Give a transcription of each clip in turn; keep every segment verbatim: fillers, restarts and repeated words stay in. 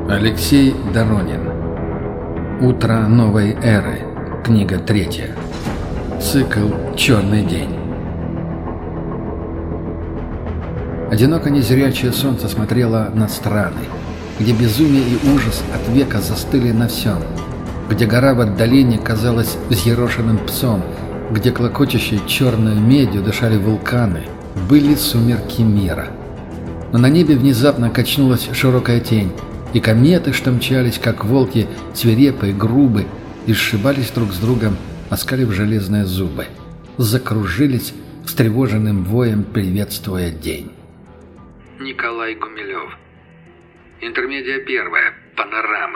Алексей Доронин. Утро новой эры. Книга третья. Цикл «Черный день». Одиноко незрячее солнце смотрело над страной, где безумие и ужас от века застыли на всем, где гора в отдалении казалась взъерошенным псом, где клокочущей черной медью дышали вулканы, были сумерки мира. Но на небе внезапно качнулась широкая тень, и кометы, что мчались, как волки, свирепые, грубые, и сшибались друг с другом, оскалив железные зубы. Закружились встревоженным воем, приветствуя день. Николай Гумилев. Интермедия первая. Панорама.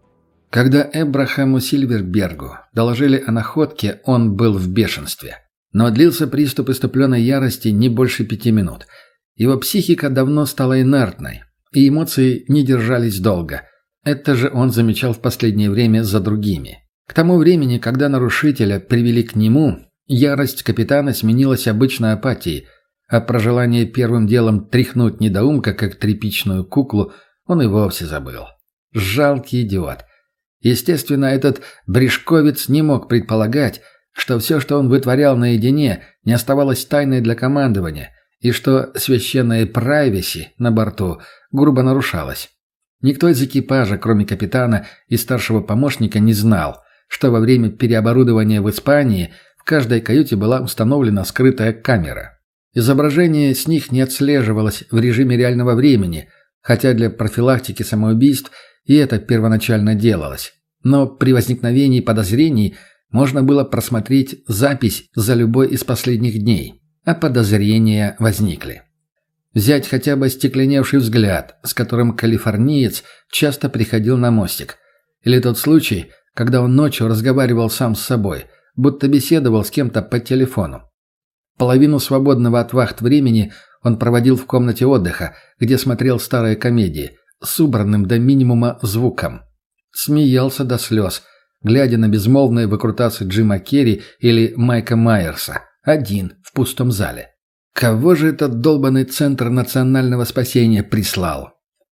Когда Эбрахаму Сильвербергу доложили о находке, он был в бешенстве. Но длился приступ иступленной ярости не больше пяти минут. Его психика давно стала инертной, и эмоции не держались долго. Это же он замечал в последнее время за другими. К тому времени, когда нарушителя привели к нему, ярость капитана сменилась обычной апатией, а про желание первым делом тряхнуть недоумка, как тряпичную куклу, он и вовсе забыл. Жалкий идиот. Естественно, этот брешковец не мог предполагать, что все, что он вытворял наедине, не оставалось тайной для командования, и что священное прайвеси на борту грубо нарушалось. Никто из экипажа, кроме капитана и старшего помощника, не знал, что во время переоборудования в Испании в каждой каюте была установлена скрытая камера. Изображение с них не отслеживалось в режиме реального времени, хотя для профилактики самоубийств и это первоначально делалось. Но при возникновении подозрений можно было просмотреть запись за любой из последних дней, а подозрения возникли. Взять хотя бы стекленевший взгляд, с которым калифорниец часто приходил на мостик. Или тот случай, когда он ночью разговаривал сам с собой, будто беседовал с кем-то по телефону. Половину свободного от вахт времени он проводил в комнате отдыха, где смотрел старые комедии, с убранным до минимума звуком. Смеялся до слез, глядя на безмолвные выкрутасы Джима Керри или Майка Майерса, один в пустом зале. Кого же этот долбанный Центр национального спасения прислал?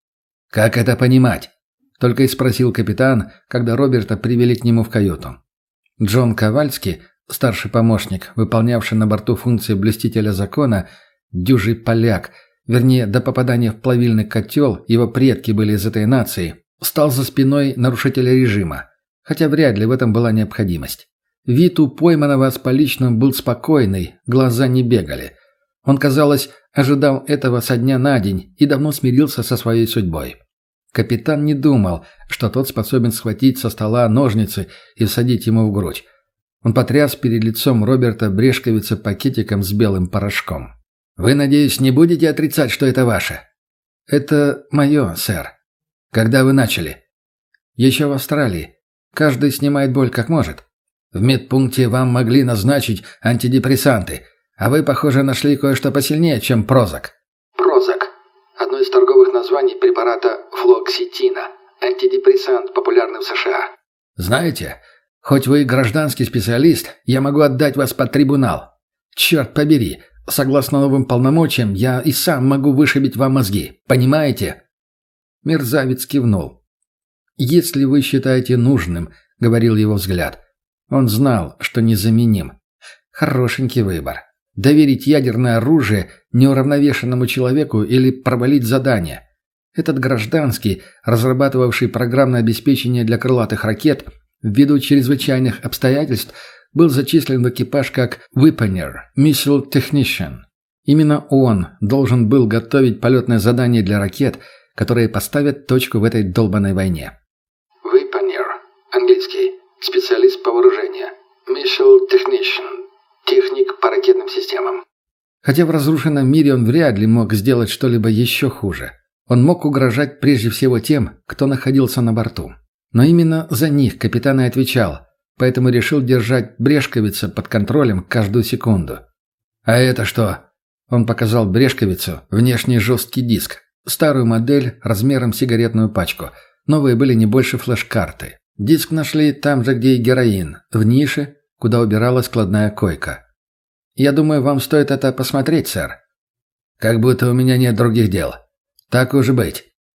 «Как это понимать?» — только и спросил капитан, когда Роберта привели к нему в каюту. Джон Ковальский, старший помощник, выполнявший на борту функции блюстителя закона, дюжий поляк, вернее, до попадания в плавильный котел его предки были из этой нации, стал за спиной нарушителя режима, хотя вряд ли в этом была необходимость. Вид у пойманного с поличным был спокойный, глаза не бегали. Он, казалось, ожидал этого со дня на день и давно смирился со своей судьбой. Капитан не думал, что тот способен схватить со стола ножницы и всадить ему в грудь. Он потряс перед лицом Роберта Брешковица пакетиком с белым порошком. «Вы, надеюсь, не будете отрицать, что это ваше?» «Это мое, сэр». «Когда вы начали?» «Еще в Австралии. Каждый снимает боль как может. В медпункте вам могли назначить антидепрессанты, а вы, похоже, нашли кое-что посильнее, чем Прозак». Прозак. Одно из торговых названий препарата флуоксетина. Антидепрессант, популярный в США. «Знаете, хоть вы и гражданский специалист, я могу отдать вас под трибунал. Черт побери, согласно новым полномочиям, я и сам могу вышибить вам мозги. Понимаете?» Мерзавец кивнул. «Если вы считаете нужным», — говорил его взгляд. Он знал, что незаменим. Хорошенький выбор. Доверить ядерное оружие неуравновешенному человеку или провалить задание. Этот гражданский, разрабатывавший программное обеспечение для крылатых ракет, ввиду чрезвычайных обстоятельств, был зачислен в экипаж как «Weaponeer» – «Missile Technician». Именно он должен был готовить полетное задание для ракет, которые поставят точку в этой долбанной войне. Weaponeer. Английский. Специалист по вооружению. Missile Technician. Техник по ракетным системам. Хотя в разрушенном мире он вряд ли мог сделать что-либо еще хуже. Он мог угрожать прежде всего тем, кто находился на борту. Но именно за них капитан и отвечал, поэтому решил держать Брешковица под контролем каждую секунду. «А это что?» Он показал Брешковицу внешний жесткий диск, старую модель размером с сигаретную пачку. Новые были не больше флеш-карты. Диск нашли там же, где и героин, в нише, куда убиралась складная койка. «Я думаю, вам стоит это посмотреть, сэр». «Как будто у меня нет других дел. Так уж и быть.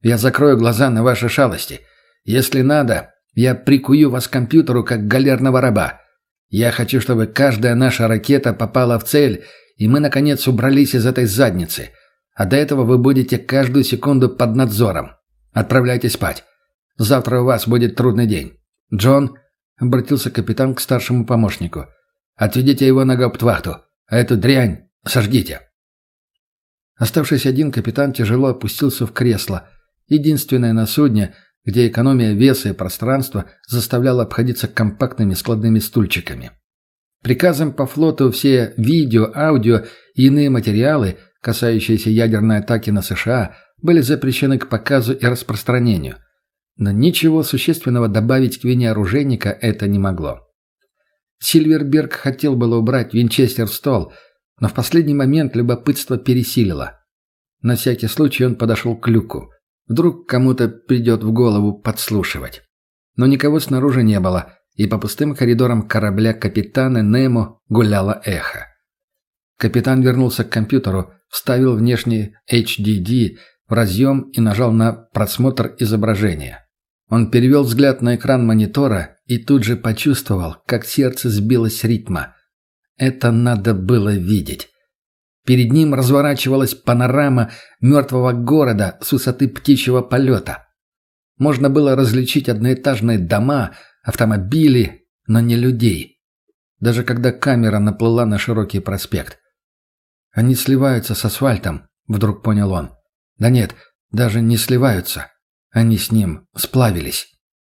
Я закрою глаза на ваши шалости. Если надо, я прикую вас к компьютеру, как галерного раба. Я хочу, чтобы каждая наша ракета попала в цель, и мы, наконец, убрались из этой задницы. А до этого вы будете каждую секунду под надзором. Отправляйтесь спать. Завтра у вас будет трудный день. Джон, — обратился капитан к старшему помощнику, — отведите его на гауптвахту, а эту дрянь сожгите. Оставшись один, капитан тяжело опустился в кресло, единственное на судне, где экономия веса и пространства заставляла обходиться компактными складными стульчиками. Приказом по флоту все видео, аудио и иные материалы, касающиеся ядерной атаки на США, были запрещены к показу и распространению. Но ничего существенного добавить к вине оружейника это не могло. Сильверберг хотел было убрать винчестер в стол, но в последний момент любопытство пересилило. На всякий случай он подошел к люку. Вдруг кому-то придет в голову подслушивать. Но никого снаружи не было, и по пустым коридорам корабля капитана Немо гуляло эхо. Капитан вернулся к компьютеру, вставил внешний эйч ди ди в разъем и нажал на просмотр изображения. Он перевел взгляд на экран монитора и тут же почувствовал, как сердце сбилось с ритма. Это надо было видеть. Перед ним разворачивалась панорама мертвого города с высоты птичьего полета. Можно было различить одноэтажные дома, автомобили, но не людей. Даже когда камера наплыла на широкий проспект. «Они сливаются с асфальтом», — вдруг понял он. «Да нет, даже не сливаются. Они с ним сплавились».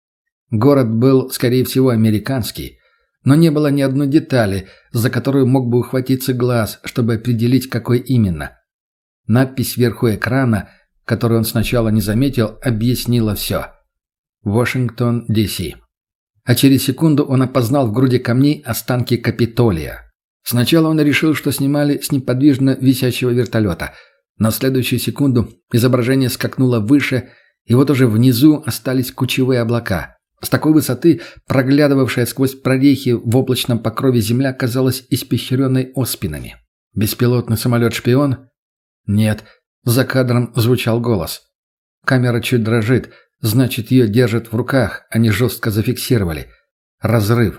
Город был, скорее всего, американский, но не было ни одной детали, за которую мог бы ухватиться глаз, чтобы определить, какой именно. Надпись вверху экрана, которую он сначала не заметил, объяснила все. «Вашингтон, Ди Си». А через секунду он опознал в груди камней останки Капитолия. Сначала он решил, что снимали с неподвижно висящего вертолета, но в следующую секунду изображение скакнуло выше, и вот уже внизу остались кучевые облака. С такой высоты проглядывавшая сквозь прорехи в облачном покрове земля казалась испещренной оспинами. «Беспилотный самолет-шпион?» «Нет», — за кадром звучал голос. «Камера чуть дрожит, значит, ее держат в руках, они жестко зафиксировали. Разрыв».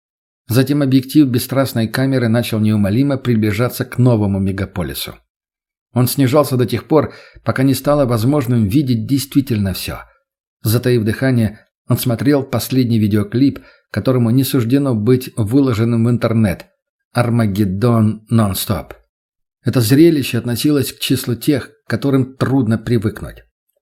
Затем объектив бесстрастной камеры начал неумолимо приближаться к новому мегаполису. Он снижался до тех пор, пока не стало возможным видеть действительно все. Затаив дыхание, он смотрел последний видеоклип, которому не суждено быть выложенным в интернет. «Армагеддон нон-стоп». Это зрелище относилось к числу тех, к которым трудно привыкнуть.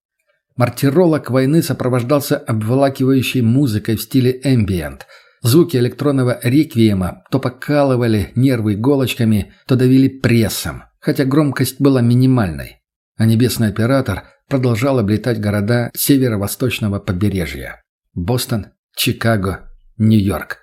Мартиролог войны сопровождался обволакивающей музыкой в стиле эмбиент. Звуки электронного реквиема то покалывали нервы иголочками, то давили прессом, хотя громкость была минимальной. А небесный оператор продолжал облетать города северо-восточного побережья. Бостон, Чикаго, Нью-Йорк.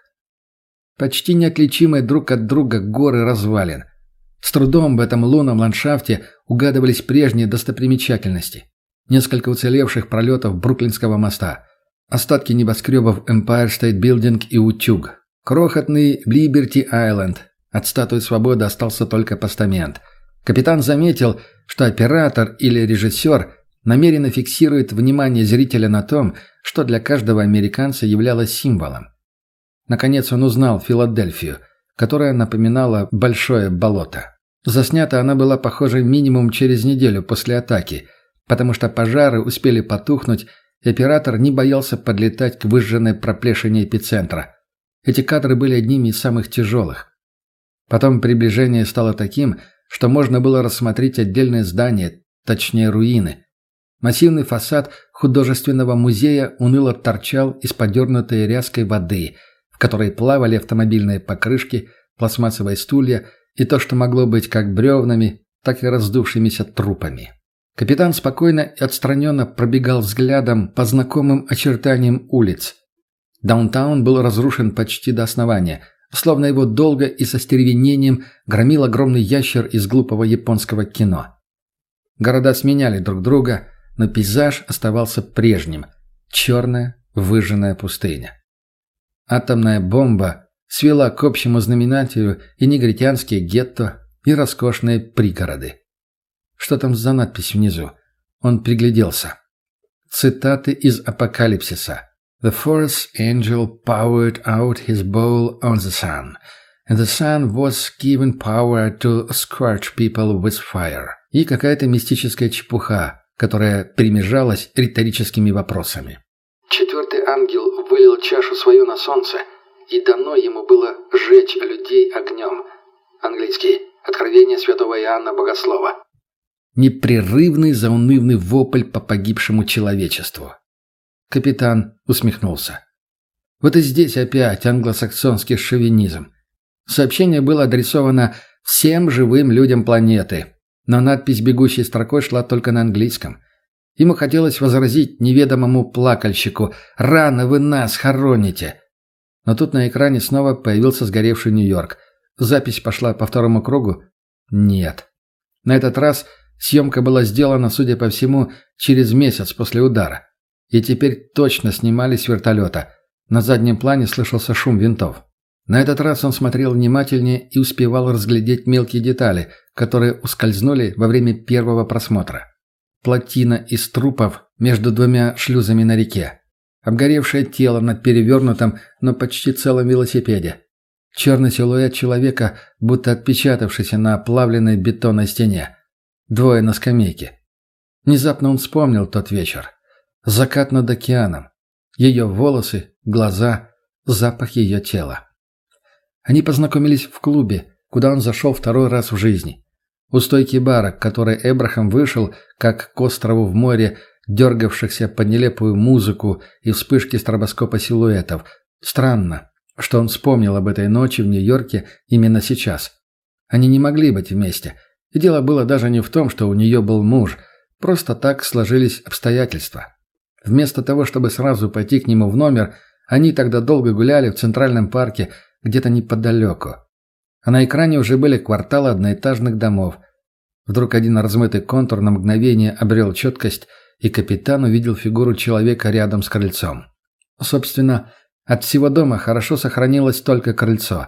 Почти неотличимые друг от друга горы развалин. С трудом в этом лунном ландшафте угадывались прежние достопримечательности. Несколько уцелевших пролетов Бруклинского моста, остатки небоскребов Empire State Building и утюг, крохотный Либерти-Айленд. От статуи свободы остался только постамент. Капитан заметил, что оператор или режиссер намеренно фиксирует внимание зрителя на том, что для каждого американца являлось символом. Наконец он узнал Филадельфию, которая напоминала большое болото. Заснята она была, похоже, минимум через неделю после атаки, потому что пожары успели потухнуть, и оператор не боялся подлетать к выжженной проплешине эпицентра. Эти кадры были одними из самых тяжелых. Потом приближение стало таким, что можно было рассмотреть отдельные здания, точнее руины. Массивный фасад художественного музея уныло торчал из подернутой ряской воды, в которой плавали автомобильные покрышки, пластмассовые стулья и то, что могло быть как бревнами, так и раздувшимися трупами. Капитан спокойно и отстраненно пробегал взглядом по знакомым очертаниям улиц. Даунтаун был разрушен почти до основания, словно его долго и со стервенением громил огромный ящер из глупого японского кино. Города сменяли друг друга, но пейзаж оставался прежним – черная выжженная пустыня. Атомная бомба свела к общему знаменателю и негритянские гетто, и роскошные пригороды. Что там за надпись внизу? Он пригляделся. цитаты из Апокалипсиса. «The fourth angel poured out his bowl on the sun, and the sun was given power to scorch people with fire». И какая-то мистическая чепуха, которая примежалась риторическими вопросами. «Четвертый ангел вылил чашу свою на солнце, и дано ему было сжечь людей огнем». Английский. Откровение святого Иоанна Богослова. Непрерывный заунывный вопль по погибшему человечеству. Капитан усмехнулся. Вот и здесь опять англосаксонский шовинизм. Сообщение было адресовано всем живым людям планеты, но надпись бегущей строкой шла только на английском. Ему хотелось возразить неведомому плакальщику: «Рано вы нас хороните!» Но тут на экране снова появился сгоревший Нью-Йорк. Запись пошла по второму кругу? Нет. На этот раз съемка была сделана, судя по всему, через месяц после удара. И теперь точно снимали с вертолета. На заднем плане слышался шум винтов. На этот раз он смотрел внимательнее и успевал разглядеть мелкие детали, которые ускользнули во время первого просмотра. Плотина из трупов между двумя шлюзами на реке. Обгоревшее тело на перевернутом, но почти целом велосипеде. Черный силуэт человека, будто отпечатавшийся на оплавленной бетонной стене. Двое на скамейке. Внезапно он вспомнил тот вечер. Закат над океаном. Ее волосы, глаза, запах ее тела. Они познакомились в клубе, куда он зашел второй раз в жизни. У стойки бара, к которой Эбрахам вышел, как к острову в море, дергавшихся под нелепую музыку и вспышки стробоскопа силуэтов. Странно, что он вспомнил об этой ночи в Нью-Йорке именно сейчас. Они не могли быть вместе. И дело было даже не в том, что у нее был муж. Просто так сложились обстоятельства. Вместо того, чтобы сразу пойти к нему в номер, они тогда долго гуляли в Центральном парке, где-то неподалеку. А на экране уже были кварталы одноэтажных домов. Вдруг один размытый контур на мгновение обрел четкость, и капитан увидел фигуру человека рядом с крыльцом. Собственно, от всего дома хорошо сохранилось только крыльцо.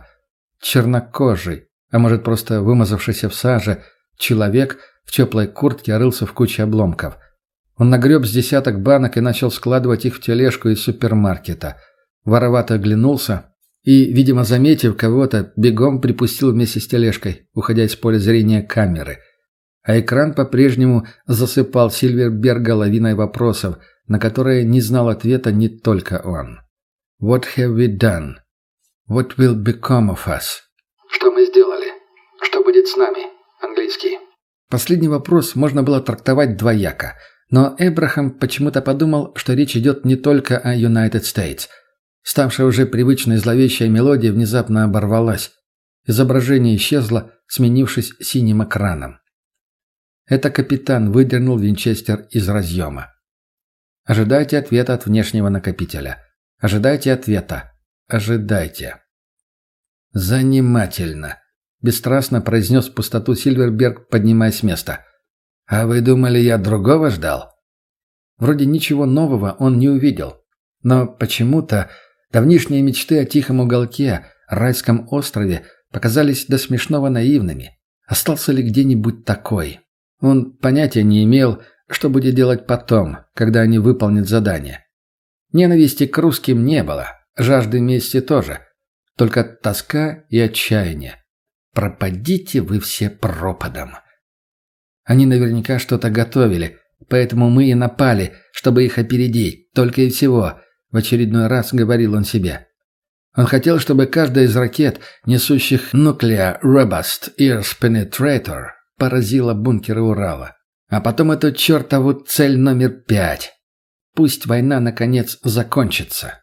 Чернокожий, а может просто вымазавшийся в саже, человек в теплой куртке рылся в куче обломков. Он нагреб с десяток банок и начал складывать их в тележку из супермаркета. Воровато оглянулся и, видимо, заметив кого-то, бегом припустил вместе с тележкой, уходя из поля зрения камеры. А экран по-прежнему засыпал Сильверберга лавиной вопросов, на которые не знал ответа не только он. What have we done? What will become of us? Что мы сделали? Что будет с нами? Английский. Последний вопрос можно было трактовать двояко, но Эбрахам почему-то подумал, что речь идет не только о United States. Ставшая уже привычной зловещая мелодия внезапно оборвалась. Изображение исчезло, сменившись синим экраном. Это капитан выдернул винчестер из разъема. Ожидайте ответа от внешнего накопителя. Ожидайте ответа. Ожидайте. «Занимательно», — бесстрастно произнес в пустоту Сильверберг, поднимаясь с места. «А вы думали, я другого ждал?» Вроде ничего нового он не увидел. Но почему-то давнишние мечты о тихом уголке, райском острове показались до смешного наивными. Остался ли где-нибудь такой? Он понятия не имел, что будет делать потом, когда они выполнят задание. Ненависти к русским не было, жажды мести тоже. Только тоска и отчаяние. Пропадите вы все пропадом. Они наверняка что-то готовили, поэтому мы и напали, чтобы их опередить, только и всего, в очередной раз говорил он себе. Он хотел, чтобы каждая из ракет, несущих Nuclear Robust Earth Penetrator, поразила бункеры Урала. А потом эту чертову цель номер пять. Пусть война, наконец, закончится.